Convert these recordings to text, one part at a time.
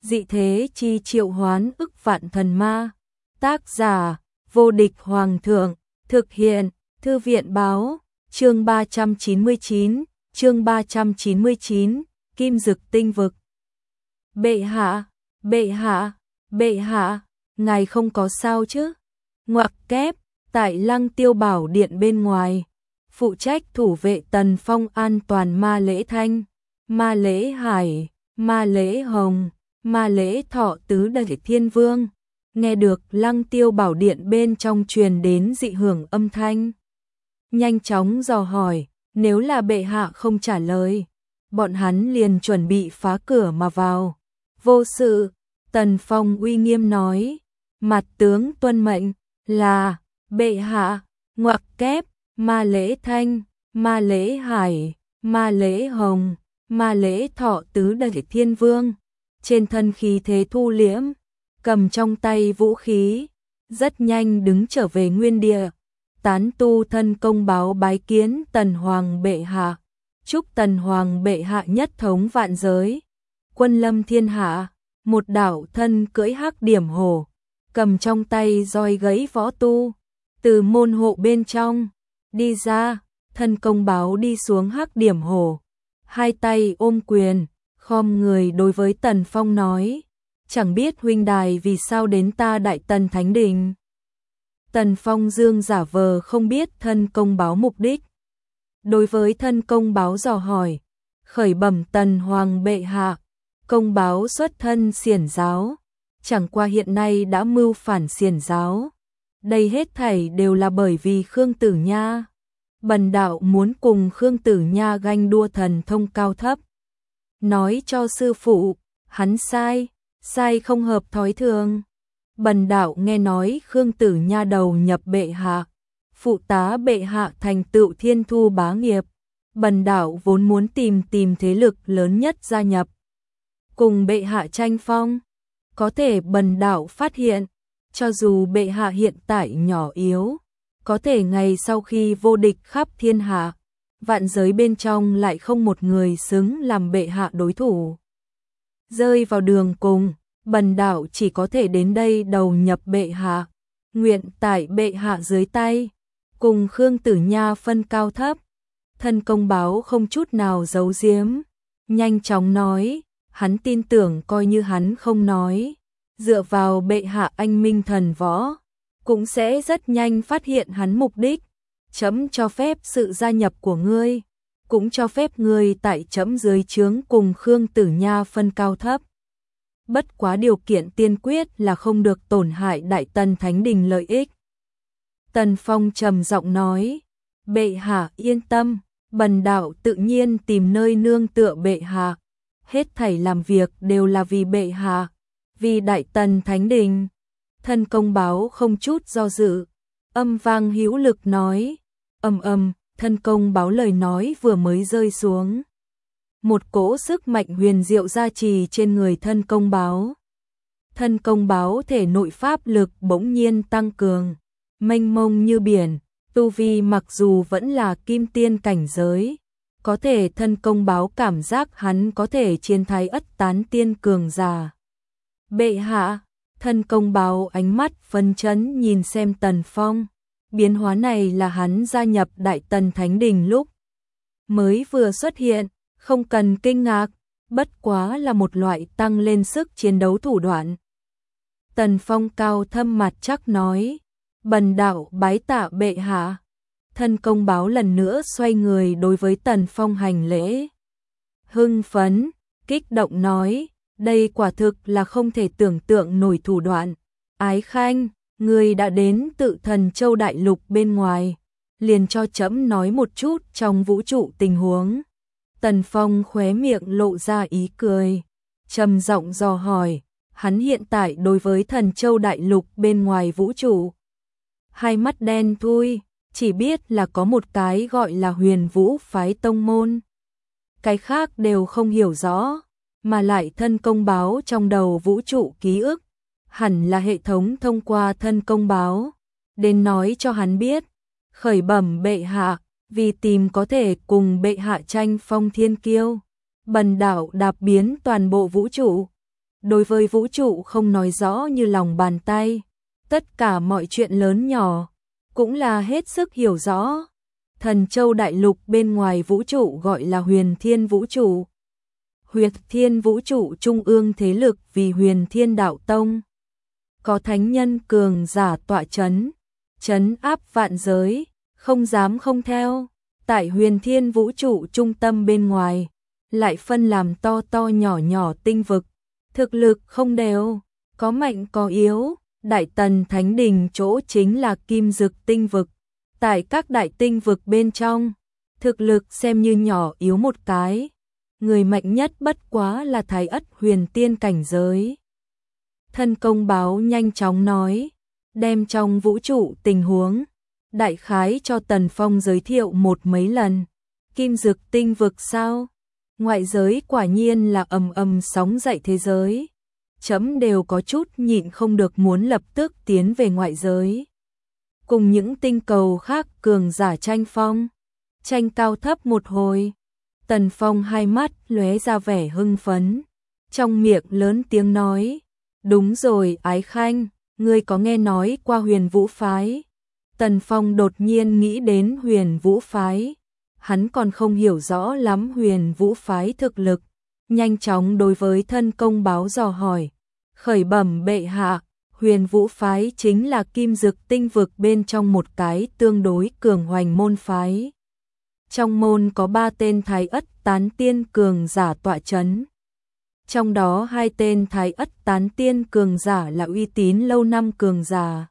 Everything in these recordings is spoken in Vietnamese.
dị thế chi triệu hoán ức vạn thần ma. Tác giả, vô địch hoàng thượng, thực hiện, thư viện báo, chương 399, Kim Dực Tinh Vực. Bệ hạ, ngài không có sao chứ? Ngoặc kép, tại Lăng Tiêu Bảo Điện bên ngoài, phụ trách thủ vệ Tần Phong an toàn Ma Lễ Thanh, Ma Lễ Hải, Ma Lễ Hồng, Ma Lễ Thọ tứ đại thiên vương, nghe được Lăng Tiêu Bảo Điện bên trong truyền đến dị hưởng âm thanh. Nhanh chóng dò hỏi, nếu là bệ hạ không trả lời, bọn hắn liền chuẩn bị phá cửa mà vào. Vô sự, Tần Phong uy nghiêm nói, mặt tướng tuân mệnh, là, bệ hạ, ngoặc kép, Ma Lễ Thanh, Ma Lễ Hải, Ma Lễ Hồng, Ma Lễ Thọ tứ đại thiên vương, trên thân khí thế thu liễm, cầm trong tay vũ khí, rất nhanh đứng trở về nguyên địa, tán tu thân công báo bái kiến Tần Hoàng bệ hạ, chúc Tần Hoàng bệ hạ nhất thống vạn giới, quân lâm thiên hạ. Một đạo thân cưỡi hắc điểm hổ, cầm trong tay roi gãy võ tu, từ môn hộ bên trong đi ra, thân công báo đi xuống hắc điểm hổ, hai tay ôm quyền, khom người đối với Tần Phong nói, chẳng biết huynh đài vì sao đến ta Đại Tần Thánh Đình. Tần Phong dương giả vờ không biết thân công báo mục đích. Đối với thân công báo dò hỏi, khởi bẩm Tần Hoàng bệ hạ, công báo xuất thân xiển giáo, chẳng qua hiện nay đã mưu phản xiển giáo. Đây hết thảy đều là bởi vì Khương Tử Nha. Bần đạo muốn cùng Khương Tử Nha ganh đua thần thông cao thấp. Nói cho sư phụ, hắn sai không hợp thói thường. Bần đạo nghe nói Khương Tử Nha đầu nhập bệ hạ, phụ tá bệ hạ thành tựu thiên thu bá nghiệp. Bần đạo vốn muốn tìm thế lực lớn nhất gia nhập, cùng bệ hạ tranh phong. Có thể bần đạo phát hiện, cho dù bệ hạ hiện tại nhỏ yếu, có thể ngày sau khi vô địch khắp thiên hạ, vạn giới bên trong lại không một người xứng làm bệ hạ đối thủ. Rơi vào đường cùng, bần đạo chỉ có thể đến đây đầu nhập bệ hạ, nguyện tại bệ hạ dưới tay, cùng Khương Tử Nha phân cao thấp. Thân công báo không chút nào giấu giếm, nhanh chóng nói, hắn tin tưởng coi như hắn không nói, dựa vào bệ hạ anh minh thần võ, cũng sẽ rất nhanh phát hiện hắn mục đích. Chấm cho phép sự gia nhập của ngươi, cũng cho phép ngươi tại chấm dưới trướng cùng Khương Tử Nha phân cao thấp. Bất quá điều kiện tiên quyết là không được tổn hại Đại Tần Thánh Đình lợi ích. Tần Phong trầm giọng nói, bệ hạ yên tâm, bần đạo tự nhiên tìm nơi nương tựa bệ hạ, hết thảy làm việc đều là vì bệ hạ, vì Đại Tần Thánh Đình. Thân công báo không chút do dự, âm vang hữu lực nói, thân công báo lời nói vừa mới rơi xuống. Một cỗ sức mạnh huyền diệu gia trì trên người thân công báo. Thân công báo thể nội pháp lực bỗng nhiên tăng cường, mênh mông như biển, tu vi mặc dù vẫn là kim tiên cảnh giới, có thể thân công báo cảm giác hắn có thể chiến thái ất tán tiên cường giả. Bệ hạ, thân công báo ánh mắt phấn chấn nhìn xem Tần Phong, biến hóa này là hắn gia nhập Đại Tần Thánh Đình lúc mới vừa xuất hiện, không cần kinh ngạc, bất quá là một loại tăng lên sức chiến đấu thủ đoạn. Tần Phong cao thâm mặt chắc nói, bần đạo bái tạ bệ hạ. Thân công báo lần nữa xoay người đối với Tần Phong hành lễ. Hưng phấn, kích động nói, đây quả thực là không thể tưởng tượng nổi thủ đoạn. Ái Khanh, người đã đến Tự Thần Châu Đại Lục bên ngoài, liền cho trẫm nói một chút trong vũ trụ tình huống. Tần Phong khóe miệng lộ ra ý cười, trầm giọng dò hỏi, hắn hiện tại đối với Thần Châu Đại Lục bên ngoài vũ trụ. Hai mắt đen thui, chỉ biết là có một cái gọi là Huyền Vũ phái tông môn. Cái khác đều không hiểu rõ, mà lại thân công báo trong đầu vũ trụ ký ức, hẳn là hệ thống thông qua thân công báo, đến nói cho hắn biết, khởi bẩm bệ hạ, vì tìm có thể cùng bệ hạ tranh phong thiên kiêu, bần đạo đạp biến toàn bộ vũ trụ, đối với vũ trụ không nói rõ như lòng bàn tay, tất cả mọi chuyện lớn nhỏ cũng là hết sức hiểu rõ. Thần Châu đại lục bên ngoài vũ trụ gọi là Huyền Thiên vũ trụ. Huyền Thiên vũ trụ trung ương thế lực vì Huyền Thiên đạo tông. Có thánh nhân cường giả tọa chấn, trấn áp vạn giới, không dám không theo. Tại Huyền Thiên vũ trụ trung tâm bên ngoài, lại phân làm to to nhỏ nhỏ tinh vực, thực lực không đều, có mạnh có yếu. Đại Tần Thánh Đình chỗ chính là Kim Dực tinh vực. Tại các đại tinh vực bên trong, thực lực xem như nhỏ yếu một cái, người mạnh nhất bất quá là Thái Ất huyền tiên cảnh giới. Thân công báo nhanh chóng nói, đem trong vũ trụ tình huống, đại khái cho Tần Phong giới thiệu một mấy lần. Kim Dực tinh vực sao? Ngoại giới quả nhiên là ầm ầm sóng dậy thế giới. Chấm đều có chút nhịn không được muốn lập tức tiến về ngoại giới. Cùng những tinh cầu khác cường giả tranh phong, tranh cao thấp một hồi. Tần Phong hai mắt lóe ra vẻ hưng phấn, trong miệng lớn tiếng nói, đúng rồi Ái Khanh, ngươi có nghe nói qua Huyền Vũ Phái? Tần Phong đột nhiên nghĩ đến Huyền Vũ Phái, hắn còn không hiểu rõ lắm Huyền Vũ Phái thực lực, nhanh chóng đối với thân công báo dò hỏi, khởi bẩm bệ hạ. Huyền Vũ Phái chính là Kim Dực tinh vực bên trong một cái tương đối cường hoành môn phái. Trong môn có 3 tên Thái Ất tán tiên cường giả tọa chấn. Trong đó 2 tên Thái Ất tán tiên cường giả là uy tín lâu năm cường giả.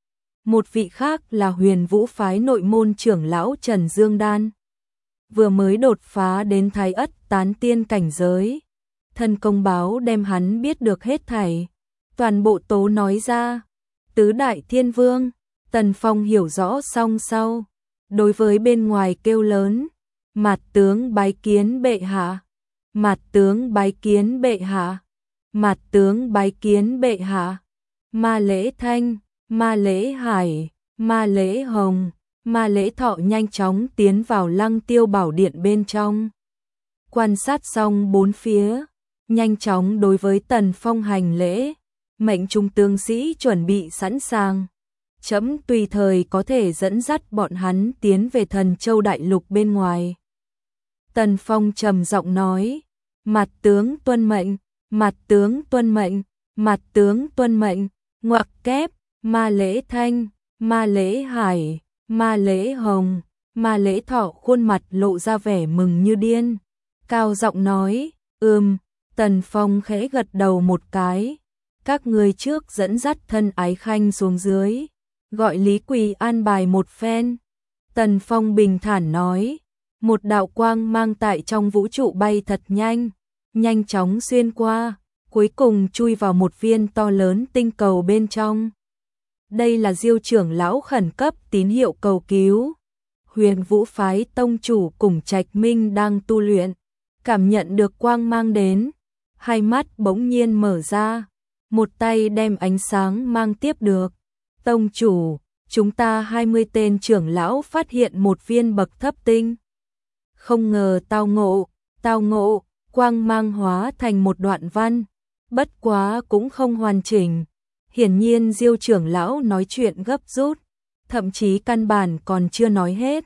Một vị khác là Huyền Vũ Phái nội môn trưởng lão Trần Dương Đan. Vừa mới đột phá đến Thái Ất tán tiên cảnh giới. Thân công báo đem hắn biết được hết thảy. Toàn bộ tố nói ra, tứ đại thiên vương, Tần Phong hiểu rõ xong sau, đối với bên ngoài kêu lớn, Mạt tướng bái kiến bệ hạ, Mạt tướng bái kiến bệ hạ, Mạt tướng bái kiến bệ hạ. Ma Lễ Thanh, Ma Lễ Hải, Ma Lễ Hồng, Ma Lễ Thọ nhanh chóng tiến vào Lăng Tiêu Bảo Điện bên trong. Quan sát xong bốn phía, nhanh chóng đối với Tần Phong hành lễ. Mệnh trung tướng sĩ chuẩn bị sẵn sàng. Chấm tùy thời có thể dẫn dắt bọn hắn tiến về Thần Châu đại lục bên ngoài. Tần Phong trầm giọng nói, Mạt tướng tuân mệnh, Mạt tướng tuân mệnh, Mạt tướng tuân mệnh. Ngoặc kép, Ma Lễ Thanh, Ma Lễ Hải, Ma Lễ Hồng, Ma Lễ Thọ khuôn mặt lộ ra vẻ mừng như điên. Cao giọng nói, Tần Phong khẽ gật đầu một cái. Các người trước dẫn dắt thân Ái Khanh xuống dưới, gọi Lý Quỳ an bài một phen. Tần Phong bình thản nói, một đạo quang mang tại trong vũ trụ bay thật nhanh, nhanh chóng xuyên qua, cuối cùng chui vào một viên to lớn tinh cầu bên trong. Đây là Diêu trưởng lão khẩn cấp tín hiệu cầu cứu. Huyền Vũ Phái tông chủ cùng Trạch Minh đang tu luyện, cảm nhận được quang mang đến, hai mắt bỗng nhiên mở ra. Một tay đem ánh sáng mang tiếp được. Tông chủ, chúng ta 20 tên trưởng lão phát hiện một viên bậc thấp tinh. Không ngờ tao ngộ, quang mang hóa thành một đoạn văn. Bất quá cũng không hoàn chỉnh. Hiển nhiên Diêu trưởng lão nói chuyện gấp rút. Thậm chí căn bản còn chưa nói hết.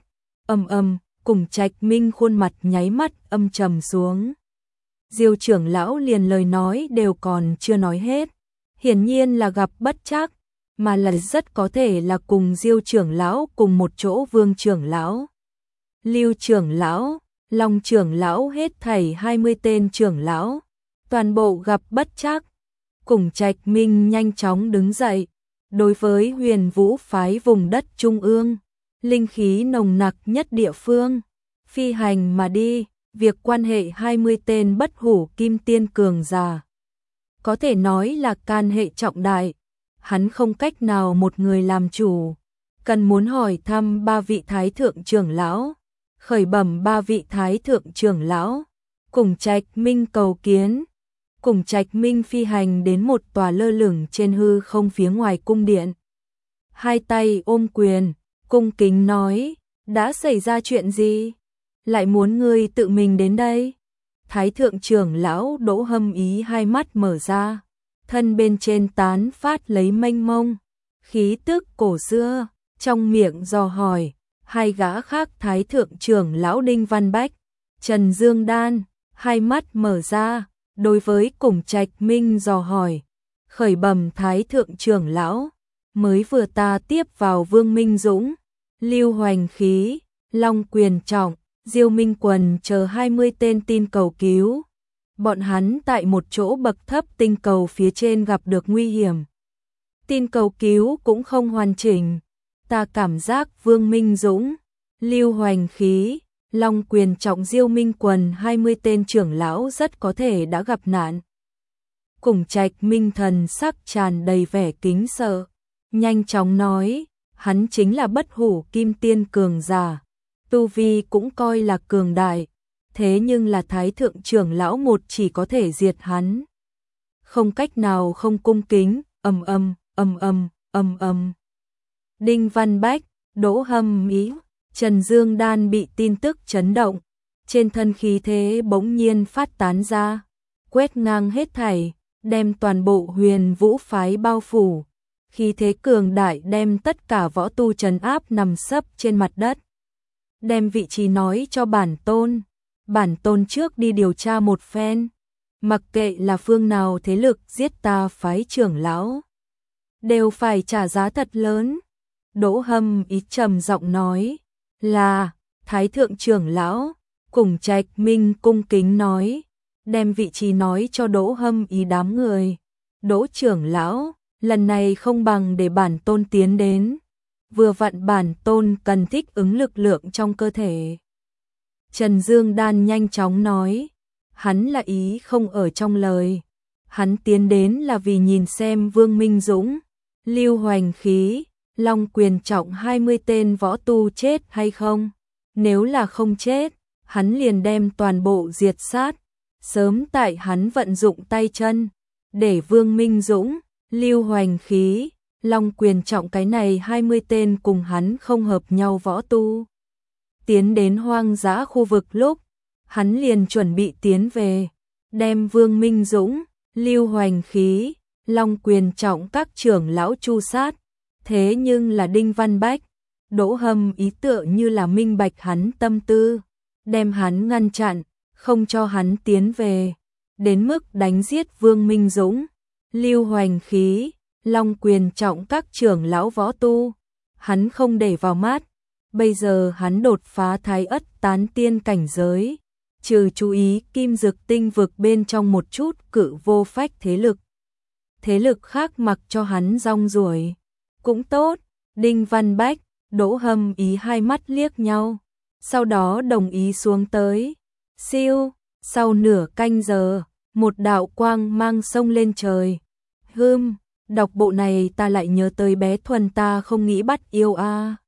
Cùng Trạch Minh khuôn mặt nháy mắt âm trầm xuống. Diêu trưởng lão liền lời nói đều còn chưa nói hết. Hiển nhiên là gặp bất trắc, mà là rất có thể là cùng Diêu trưởng lão cùng một chỗ Vương trưởng lão, Lưu trưởng lão, Long trưởng lão hết thảy 20 tên trưởng lão, toàn bộ gặp bất trắc. Cùng Trạch Minh nhanh chóng đứng dậy, đối với Huyền Vũ Phái vùng đất trung ương, linh khí nồng nặc nhất địa phương, phi hành mà đi, việc quan hệ 20 tên bất hủ kim tiên cường giả. Có thể nói là can hệ trọng đại, hắn không cách nào một người làm chủ, cần muốn hỏi thăm 3 vị thái thượng trưởng lão, khởi bẩm 3 vị thái thượng trưởng lão, cùng Trạch Minh cầu kiến. Cùng Trạch Minh phi hành đến một tòa lơ lửng trên hư không phía ngoài cung điện. Hai tay ôm quyền, cung kính nói, đã xảy ra chuyện gì? Lại muốn ngươi tự mình đến đây? Thái thượng trưởng lão Đỗ Hâm Ý hai mắt mở ra, thân bên trên tán phát lấy mênh mông khí tức cổ xưa, trong miệng dò hỏi hai gã khác Thái thượng trưởng lão Đinh Văn Bách, Trần Dương Đan, hai mắt mở ra, đối với Cùng Trạch Minh dò hỏi, khởi bẩm Thái thượng trưởng lão, mới vừa ta tiếp vào Vương Minh Dũng, Lưu Hoành Khí, Long Quyền Trọng, Diêu Minh Quần chờ 20 tên tin cầu cứu. Bọn hắn tại một chỗ bậc thấp tinh cầu phía trên gặp được nguy hiểm. Tin cầu cứu cũng không hoàn chỉnh. Ta cảm giác Vương Minh Dũng, Lưu Hoành Khí, Long Quyền Trọng, Diêu Minh Quần 20 tên trưởng lão rất có thể đã gặp nạn. Cùng Trạch Minh thần sắc tràn đầy vẻ kính sợ, nhanh chóng nói, hắn chính là bất hủ kim tiên cường giả, tu vi cũng coi là cường đại, thế nhưng là Thái thượng trưởng lão một chỉ có thể diệt hắn. Không cách nào không cung kính, ầm ầm. Đinh Văn Bách, Đỗ Hâm Ý, Trần Dương Đan bị tin tức chấn động, trên thân khí thế bỗng nhiên phát tán ra, quét ngang hết thảy, đem toàn bộ Huyền Vũ phái bao phủ, khí thế cường đại đem tất cả võ tu trấn áp nằm sấp trên mặt đất. Đem vị trí nói cho bản tôn trước đi điều tra một phen, mặc kệ là phương nào thế lực giết ta phái trưởng lão, đều phải trả giá thật lớn. Đỗ Hâm Ý trầm giọng nói, là Thái thượng trưởng lão. Cùng Trạch Minh cung kính nói, đem vị trí nói cho Đỗ Hâm Ý đám người. Đỗ trưởng lão, lần này không bằng để bản tôn tiến đến, vừa vặn bản tôn cần thích ứng lực lượng trong cơ thể. Trần Dương Đan nhanh chóng nói, hắn là ý không ở trong lời, hắn tiến đến là vì nhìn xem Vương Minh Dũng, Lưu Hoành Khí, Long Quyền Trọng 20 tên võ tu chết hay không. Nếu là không chết, hắn liền đem toàn bộ diệt sát, sớm tại hắn vận dụng tay chân, để Vương Minh Dũng, Lưu Hoành Khí, Long Quyền Trọng cái này 20 tên cùng hắn không hợp nhau võ tu. Tiến đến hoang dã khu vực lúc, hắn liền chuẩn bị tiến về, đem Vương Minh Dũng, Lưu Hoành Khí, Long Quyền Trọng các trưởng lão tru sát. Thế nhưng là Đinh Văn Bách, Đỗ Hâm Ý tựa như là minh bạch hắn tâm tư, đem hắn ngăn chặn, không cho hắn tiến về, đến mức đánh giết Vương Minh Dũng, Lưu Hoành Khí, Long Quyền Trọng các trưởng lão võ tu, hắn không để vào mắt. Bây giờ hắn đột phá Thái Ất tán tiên cảnh giới, trừ chú ý Kim Dực tinh vực bên trong một chút cự vô phách thế lực khác mặc cho hắn rong ruổi cũng tốt. Đinh Văn Bách, Đỗ Hâm Ý hai mắt liếc nhau, sau đó đồng ý xuống tới. Siêu, sau nửa canh giờ, một đạo quang mang sông lên trời. Đọc bộ này ta lại nhớ tới bé Thuần ta không nghĩ bắt yêu a.